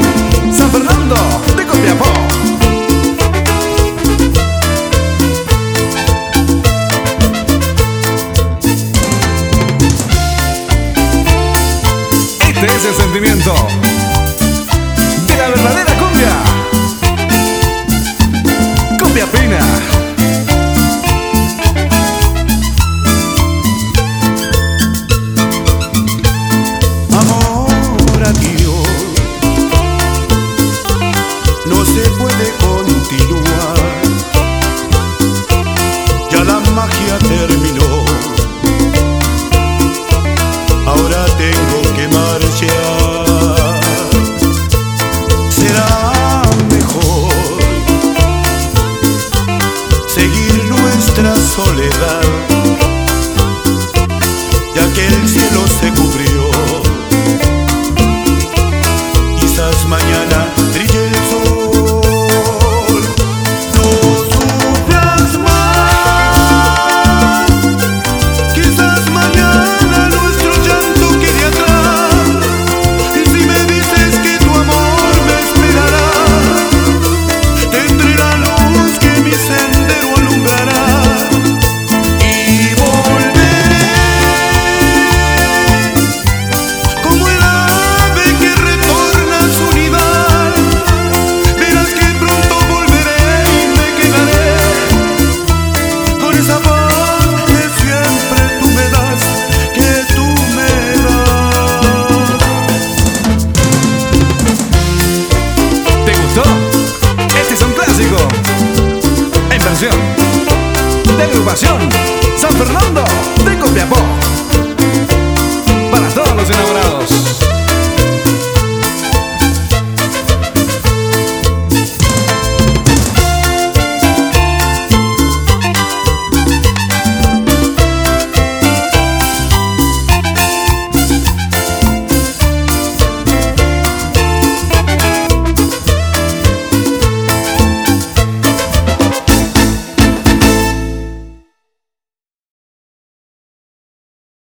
San Fernando de Copiapó. Este es el sentimiento de la verdadera cumbia. Cumbia Pina. Amor, adiós, no se puede continuar, ya la magia terminó, ahora tengo que marchar. Será mejor seguir nuestra soledad, ya que el cielo se cubrió. Quizás mañana brille el sol. No sufras más. Quizás mañana nuestro llanto quede atrás. Y si me dices que tu amor me esperará, tendré la luz que mi sendero alumbrará. Y volveré como el ave que retorna a su nido. Verás que pronto volveré y me quedaré con esa paz que siempre tú me das, que tú me das. ¿Te gustó? Este es un clásico en versión de agrupación San Fernando